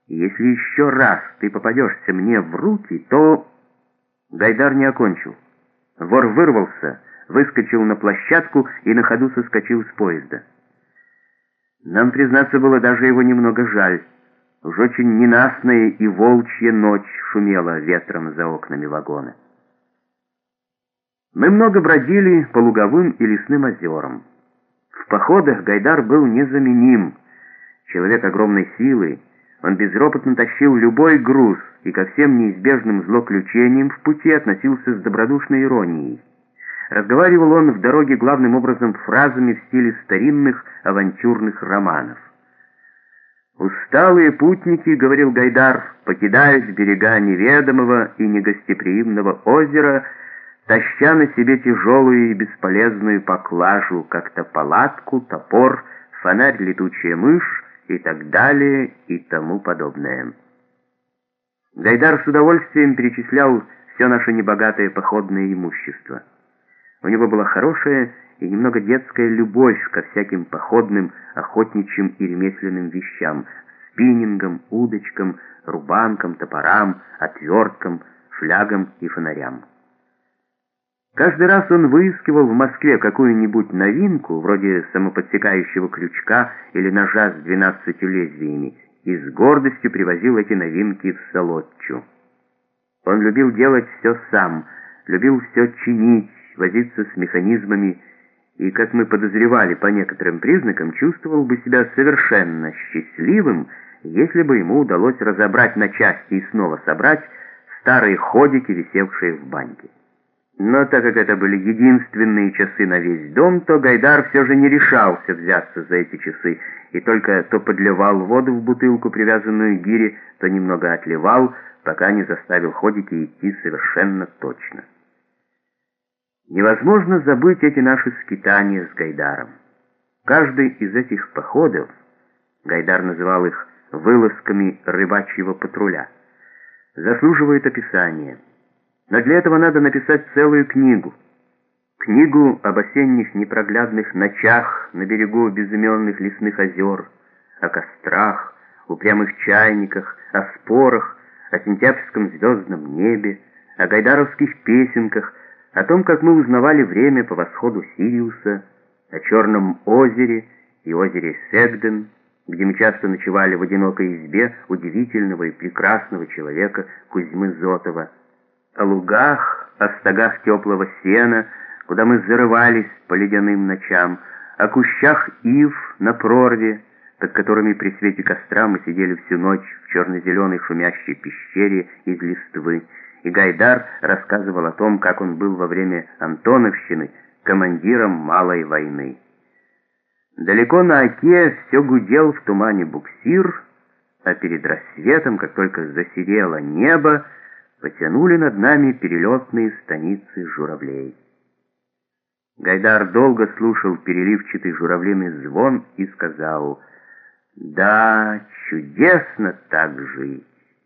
И если еще раз ты попадешься мне в руки, то...» Гайдар не окончил. Вор вырвался, выскочил на площадку и на ходу соскочил с поезда. Нам, признаться, было даже его немного жаль. Уж очень ненастная и волчья ночь шумела ветром за окнами вагона. Мы много бродили по луговым и лесным озерам. В походах Гайдар был незаменим. Человек огромной силы, он безропотно тащил любой груз и ко всем неизбежным злоключениям в пути относился с добродушной иронией. Разговаривал он в дороге главным образом фразами в стиле старинных авантюрных романов. «Усталые путники, — говорил Гайдар, — покидают берега неведомого и негостеприимного озера, таща на себе тяжелую и бесполезную поклажу, как-то палатку, топор, фонарь, летучая мышь и так далее и тому подобное». Гайдар с удовольствием перечислял все наше небогатое походное имущество. У него была хорошая и немного детская любовь ко всяким походным, охотничьим и ремесленным вещам, спиннингам, удочкам, рубанкам, топорам, отверткам, флягам и фонарям. Каждый раз он выискивал в Москве какую-нибудь новинку, вроде самоподсекающего крючка или ножа с 12 лезвиями, и с гордостью привозил эти новинки в Солодчу. Он любил делать все сам, любил все чинить, возиться с механизмами и, как мы подозревали по некоторым признакам, чувствовал бы себя совершенно счастливым, если бы ему удалось разобрать на части и снова собрать старые ходики, висевшие в баньке. Но так как это были единственные часы на весь дом, то Гайдар все же не решался взяться за эти часы и только то подливал воду в бутылку, привязанную к гире, то немного отливал, пока не заставил ходики идти совершенно точно. Невозможно забыть эти наши скитания с Гайдаром. Каждый из этих походов, Гайдар называл их вылазками рыбачьего патруля, заслуживает описания. Но для этого надо написать целую книгу. Книгу об осенних непроглядных ночах на берегу безыменных лесных озер, о кострах, упрямых чайниках, о спорах, о сентябрьском звездном небе, о гайдаровских песенках, о том, как мы узнавали время по восходу Сириуса, о Черном озере и озере Сегден, где мы часто ночевали в одинокой избе удивительного и прекрасного человека Кузьмы Зотова, о лугах, о стогах теплого сена, куда мы зарывались по ледяным ночам, о кущах ив на прорве, под которыми при свете костра мы сидели всю ночь в черно-зеленой шумящей пещере из листвы, и Гайдар рассказывал о том, как он был во время Антоновщины командиром малой войны. Далеко на оке все гудел в тумане буксир, а перед рассветом, как только засерело небо, потянули над нами перелетные станицы журавлей. Гайдар долго слушал переливчатый журавлиный звон и сказал: «Да, чудесно так жить».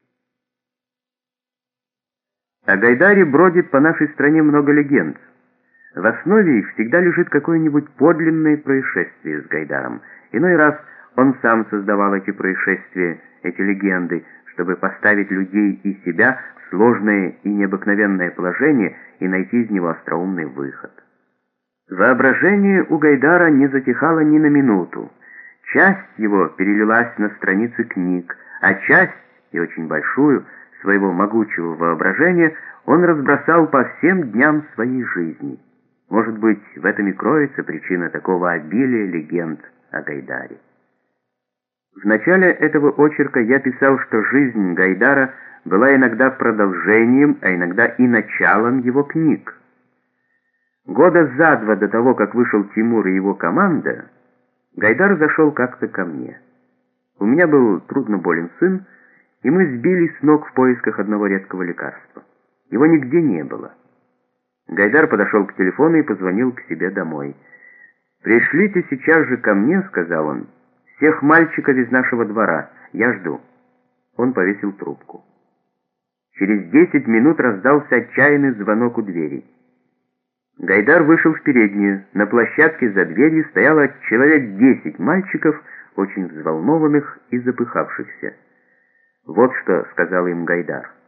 О Гайдаре бродит по нашей стране много легенд. В основе их всегда лежит какое-нибудь подлинное происшествие с Гайдаром. Иной раз он сам создавал эти происшествия, эти легенды, чтобы поставить людей и себя в сложное и необыкновенное положение и найти из него остроумный выход. Воображение у Гайдара не затихало ни на минуту. Часть его перелилась на страницы книг, а часть, и очень большую, своего могучего воображения он разбросал по всем дням своей жизни. Может быть, в этом и кроется причина такого обилия легенд о Гайдаре. В начале этого очерка я писал, что жизнь Гайдара была иногда продолжением, а иногда и началом его книг. Года за два до того, как вышел Тимур и его команда, Гайдар зашел как-то ко мне. У меня был трудно болен сын, и мы сбились с ног в поисках одного редкого лекарства. Его нигде не было. Гайдар подошел к телефону и позвонил к себе домой. «Пришлите сейчас же ко мне, — сказал он, — всех мальчиков из нашего двора. Я жду». Он повесил трубку. Через 10 минут раздался отчаянный звонок у двери. Гайдар вышел в переднюю. На площадке за дверью стояло человек 10 мальчиков, очень взволнованных и запыхавшихся. Вот что сказал им Гайдар.